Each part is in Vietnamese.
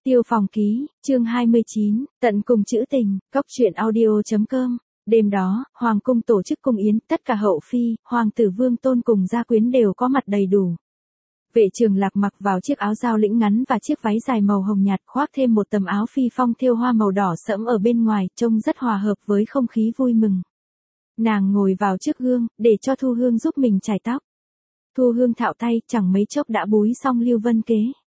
Tiêu Phòng Ký, chương 29, tận cùng trữ tình, cóc truyện audio.com. Đêm đó, Hoàng cung tổ chức cung yến, tất cả hậu phi, Hoàng tử Vương Tôn cùng gia quyến đều có mặt đầy đủ. Vệ Trường Lạc mặc vào chiếc áo giao lĩnh ngắn và chiếc váy dài màu hồng nhạt, khoác thêm một tấm áo phi phong thêu hoa màu đỏ sẫm ở bên ngoài, trông rất hòa hợp với không khí vui mừng. Nàng ngồi vào trước gương, để cho Thu Hương giúp mình chải tóc. Thu Hương thạo tay, chẳng mấy chốc đã búi xong lưu vân kế.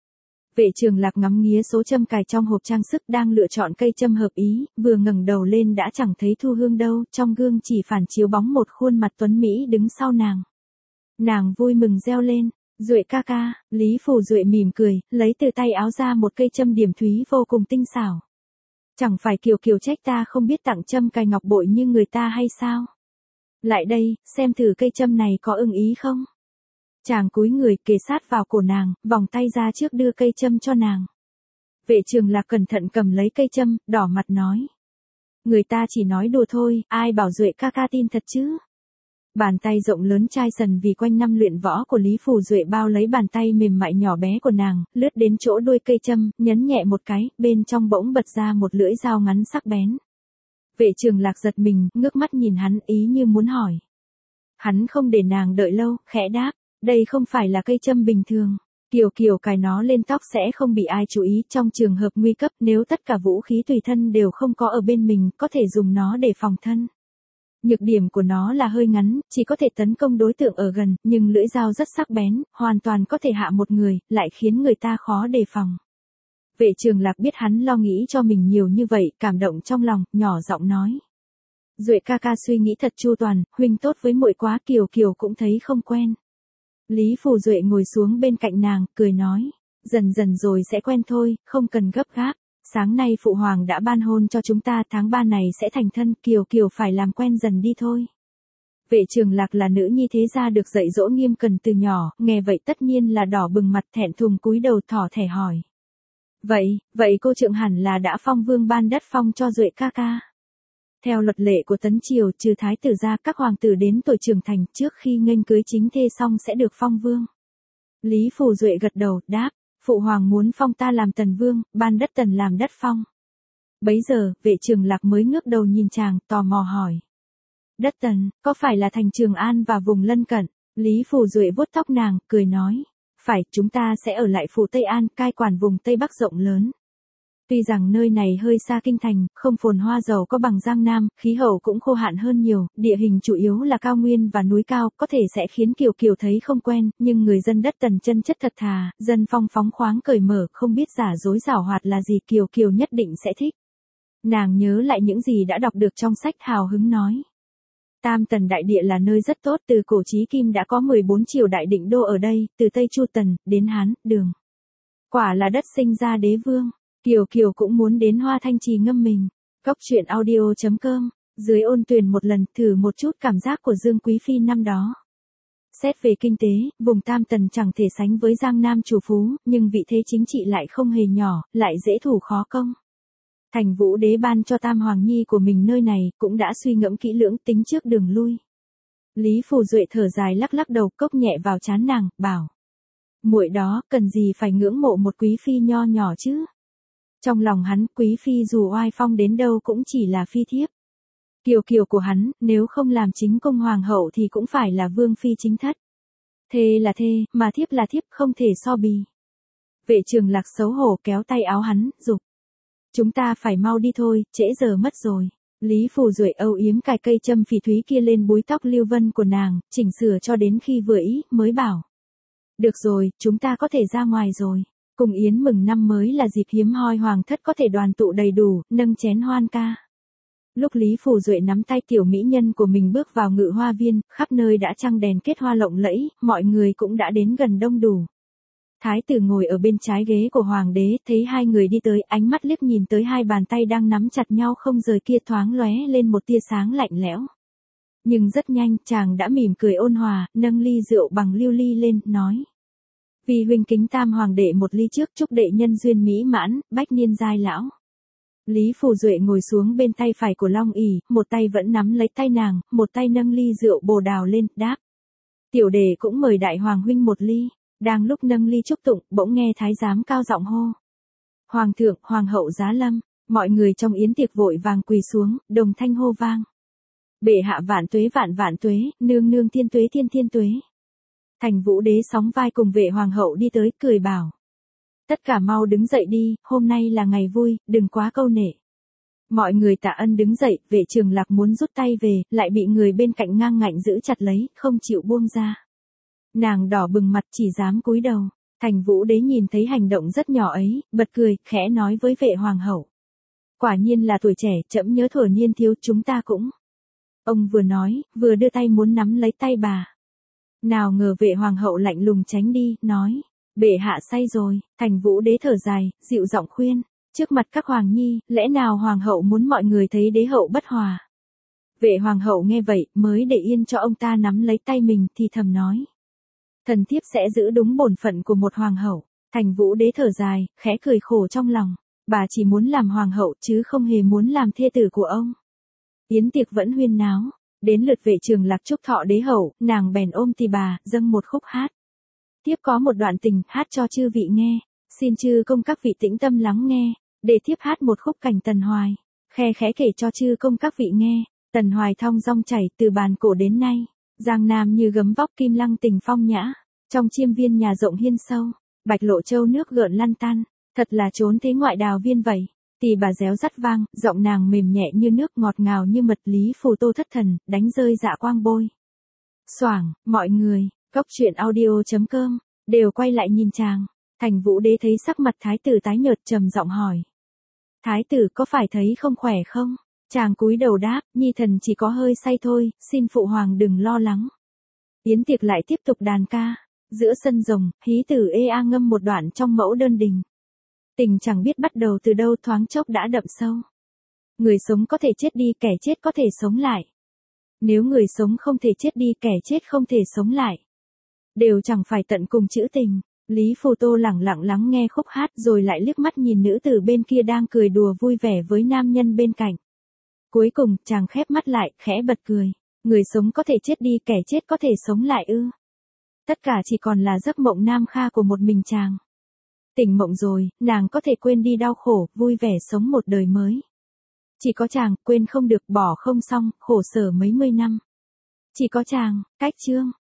Vệ Trường Lạc ngắm nghía số châm cài trong hộp trang sức, đang lựa chọn cây châm hợp ý, vừa ngẩng đầu lên đã chẳng thấy Thu Hương đâu, trong gương chỉ phản chiếu bóng một khuôn mặt tuấn mỹ đứng sau nàng. Nàng vui mừng reo lên, "Duệ ca ca." Lý Phủ Duệ mỉm cười, lấy từ tay áo ra một cây châm điểm thúy vô cùng tinh xảo. "Chẳng phải Kiều Kiều trách ta không biết tặng châm cài ngọc bội như người ta hay sao? Lại đây, xem thử cây châm này có ưng ý không?" Chàng cúi người kề sát vào cổ nàng, vòng tay ra trước đưa cây châm cho nàng. Vệ Trường Lạc cẩn thận cầm lấy cây châm, đỏ mặt nói: "Người ta chỉ nói đùa thôi, ai bảo Duệ ca ca tin thật chứ?" Bàn tay rộng lớn chai sần vì quanh năm luyện võ của Lý Phủ Duệ bao lấy bàn tay mềm mại nhỏ bé của nàng, lướt đến chỗ đuôi cây châm, nhấn nhẹ một cái, bên trong bỗng bật ra một lưỡi dao ngắn sắc bén. Vệ Trường Lạc giật mình, ngước mắt nhìn hắn ý như muốn hỏi. Hắn không để nàng đợi lâu, khẽ đáp: "Đây không phải là cây châm bình thường. Kiều Kiều cài nó lên tóc sẽ không bị ai chú ý, trong trường hợp nguy cấp nếu tất cả vũ khí tùy thân đều không có ở bên mình, có thể dùng nó để phòng thân. Nhược điểm của nó là hơi ngắn, chỉ có thể tấn công đối tượng ở gần, nhưng lưỡi dao rất sắc bén, hoàn toàn có thể hạ một người, lại khiến người ta khó đề phòng." Vệ Trường Lạc biết hắn lo nghĩ cho mình nhiều như vậy, cảm động trong lòng, nhỏ giọng nói: "Duệ ca ca suy nghĩ thật chu toàn, huynh tốt với muội quá." Kiều Kiều cũng thấy không quen. Lý Phủ Duệ ngồi xuống bên cạnh nàng, cười nói: "Dần dần rồi sẽ quen thôi, không cần gấp gáp. Sáng nay Phụ Hoàng đã ban hôn cho chúng ta, tháng 3 này sẽ thành thân, Kiều Kiều phải làm quen dần đi thôi." Vệ Trường Lạc là nữ nhi thế gia được dạy dỗ nghiêm cẩn từ nhỏ, nghe vậy tất nhiên là đỏ bừng mặt, thẹn thùng cúi đầu thỏ thẻ hỏi: Vậy cô trượng hẳn là đã phong vương ban đất phong cho Duệ ca ca." Theo luật lệ của Tấn Triều, trừ thái tử ra, các hoàng tử đến tuổi trưởng thành trước khi nghênh cưới chính thê xong sẽ được phong vương. Lý Phủ Duệ gật đầu, đáp: "Phụ hoàng muốn phong ta làm tần vương, ban đất tần làm đất phong." Bấy giờ, Vệ Trường Lạc mới ngước đầu nhìn chàng, tò mò hỏi: "Đất tần, có phải là thành Trường An và vùng lân cận?" Lý Phủ Duệ vuốt tóc nàng, cười nói: "Phải, chúng ta sẽ ở lại phủ Tây An, cai quản vùng Tây Bắc rộng lớn. Tuy rằng nơi này hơi xa kinh thành, không phồn hoa giàu có bằng Giang Nam, khí hậu cũng khô hạn hơn nhiều, địa hình chủ yếu là cao nguyên và núi cao, có thể sẽ khiến Kiều Kiều thấy không quen, nhưng người dân đất tần chân chất thật thà, dân phong phóng khoáng cởi mở, không biết giả dối giảo hoạt là gì, Kiều Kiều nhất định sẽ thích." Nàng nhớ lại những gì đã đọc được trong sách, hào hứng nói: "Tam Tần đại địa là nơi rất tốt, từ cổ chí kim đã có 14 triều đại định đô ở đây, từ Tây Chu Tần, đến Hán, Đường. Quả là đất sinh ra đế vương. Kiều Kiều cũng muốn đến Hoa Thanh Trì ngâm mình." Cóc truyện audio.com. Dưới ôn tuyền một lần, thử một chút cảm giác của Dương Quý Phi năm đó. Xét về kinh tế, vùng Tam Tần chẳng thể sánh với Giang Nam chủ phú, nhưng vị thế chính trị lại không hề nhỏ, lại dễ thủ khó công. Thành Vũ Đế ban cho Tam Hoàng Nhi của mình nơi này, cũng đã suy ngẫm kỹ lưỡng, tính trước đường lui. Lý Phủ Duệ thở dài lắc lắc đầu, cốc nhẹ vào trán nàng, bảo: "Muội đó, cần gì phải ngưỡng mộ một quý phi nho nhỏ chứ?" Trong lòng hắn, quý phi dù oai phong đến đâu cũng chỉ là phi thiếp. Kiều Kiều của hắn, nếu không làm chính cung hoàng hậu thì cũng phải là vương phi chính thất. Thê là thê, mà thiếp là thiếp, không thể so bì. Vệ Trường Lạc xấu hổ kéo tay áo hắn, giục: "Chúng ta phải mau đi thôi, trễ giờ mất rồi." Lý Phủ Duệ âu yếm cài cây châm phỉ thúy kia lên búi tóc lưu vân của nàng, chỉnh sửa cho đến khi vừa ý, mới bảo: "Được rồi, chúng ta có thể ra ngoài rồi. Cùng yến mừng năm mới là dịp hiếm hoi hoàng thất có thể đoàn tụ đầy đủ, nâng chén hoan ca." Lúc Lý Phủ Duệ nắm tay tiểu mỹ nhân của mình bước vào Ngự Hoa Viên, khắp nơi đã trăng đèn kết hoa lộng lẫy, mọi người cũng đã đến gần đông đủ. Thái tử ngồi ở bên trái ghế của hoàng đế, thấy hai người đi tới, ánh mắt liếc nhìn tới hai bàn tay đang nắm chặt nhau không rời kia, thoáng lóe lên một tia sáng lạnh lẽo. Nhưng rất nhanh, chàng đã mỉm cười ôn hòa, nâng ly rượu bằng lưu ly lên, nói: "Vì huynh kính Tam Hoàng đệ một ly trước, chúc đệ nhân duyên mỹ mãn, bách niên giai lão." Lý Phủ Duệ ngồi xuống bên tay phải của Long ỷ, một tay vẫn nắm lấy tay nàng, một tay nâng ly rượu bồ đào lên, đáp: "Tiểu đệ cũng mời đại hoàng huynh một ly." Đang lúc nâng ly chúc tụng, bỗng nghe thái giám cao giọng hô: Hoàng thượng, hoàng hậu giá lâm, mọi người trong yến tiệc vội vàng quỳ xuống, đồng thanh hô vang. Bệ hạ vạn tuế, nương nương thiên tuế. Thành Vũ Đế sóng vai cùng vệ hoàng hậu đi tới, cười bảo. Tất cả mau đứng dậy đi, hôm nay là ngày vui, đừng quá câu nệ. Mọi người tạ ân đứng dậy, vệ Trường Lạc muốn rút tay về, lại bị người bên cạnh ngang ngạnh giữ chặt lấy, không chịu buông ra. Nàng đỏ bừng mặt chỉ dám cúi đầu. Thành Vũ Đế nhìn thấy hành động rất nhỏ ấy, bật cười, khẽ nói với vệ hoàng hậu. Quả nhiên là tuổi trẻ, trẫm nhớ thuở niên thiếu chúng ta cũng. Ông vừa nói, vừa đưa tay muốn nắm lấy tay bà. Nào ngờ vệ hoàng hậu lạnh lùng tránh đi, nói. Bệ hạ say rồi. Thành Vũ Đế thở dài, dịu giọng khuyên. Trước mặt các hoàng nhi, lẽ nào hoàng hậu muốn mọi người thấy đế hậu bất hòa. Vệ hoàng hậu nghe vậy, mới để yên cho ông ta nắm lấy tay mình, thì thầm nói. Thần thiếp sẽ giữ đúng bổn phận của một hoàng hậu. Thành Vũ Đế thở dài, khẽ cười khổ trong lòng. Bà chỉ muốn làm hoàng hậu chứ không hề muốn làm thê tử của ông. Yến tiệc vẫn huyên náo. Đến lượt vệ Trường Lạc chúc thọ đế hậu, nàng bèn ôm tỳ bà, dâng một khúc hát. Tiếp có một đoạn tình, hát cho chư vị nghe. Xin chư công các vị tĩnh tâm lắng nghe. Để thiếp hát một khúc cảnh Tần Hoài. Khe khẽ kể cho chư công các vị nghe. Tần Hoài thong dong chảy từ bàn cổ đến nay. Giang Nam như gấm vóc kim lăng tình phong nhã. Trong chiêm viên nhà rộng hiên sâu. Bạch lộ châu nước gợn lăn tan. Thật là trốn thế ngoại đào viên vậy. Tỳ bà réo rắt vang, giọng nàng mềm nhẹ như nước ngọt ngào như mật lý phù tô thất thần, đánh rơi dạ quang bôi. Xoảng, mọi người, cốc truyện audio.com, đều quay lại nhìn chàng. Thành Vũ Đế thấy sắc mặt thái tử tái nhợt trầm giọng hỏi. Thái tử có phải thấy không khỏe không? Chàng cúi đầu đáp, nhi thần chỉ có hơi say thôi, xin phụ hoàng đừng lo lắng. Yến tiệc lại tiếp tục đàn ca. Giữa sân rồng, hí tử ê ngâm một đoạn trong mẫu đơn đình. Tình chẳng biết bắt đầu từ đâu thoáng chốc đã đậm sâu. Người sống có thể chết đi, kẻ chết có thể sống lại. Nếu người sống không thể chết đi, kẻ chết không thể sống lại. Đều chẳng phải tận cùng trữ tình. Lý Phù Tô lẳng lặng lắng nghe khúc hát rồi lại liếc mắt nhìn nữ tử bên kia đang cười đùa vui vẻ với nam nhân bên cạnh. Cuối cùng, chàng khép mắt lại, khẽ bật cười. Người sống có thể chết đi, kẻ chết có thể sống lại ư. Tất cả chỉ còn là giấc mộng nam kha của một mình chàng. Tỉnh mộng rồi, nàng có thể quên đi đau khổ, vui vẻ sống một đời mới. Chỉ có chàng, quên không được, bỏ không xong, khổ sở mấy mươi năm. Chỉ có chàng, cách chương.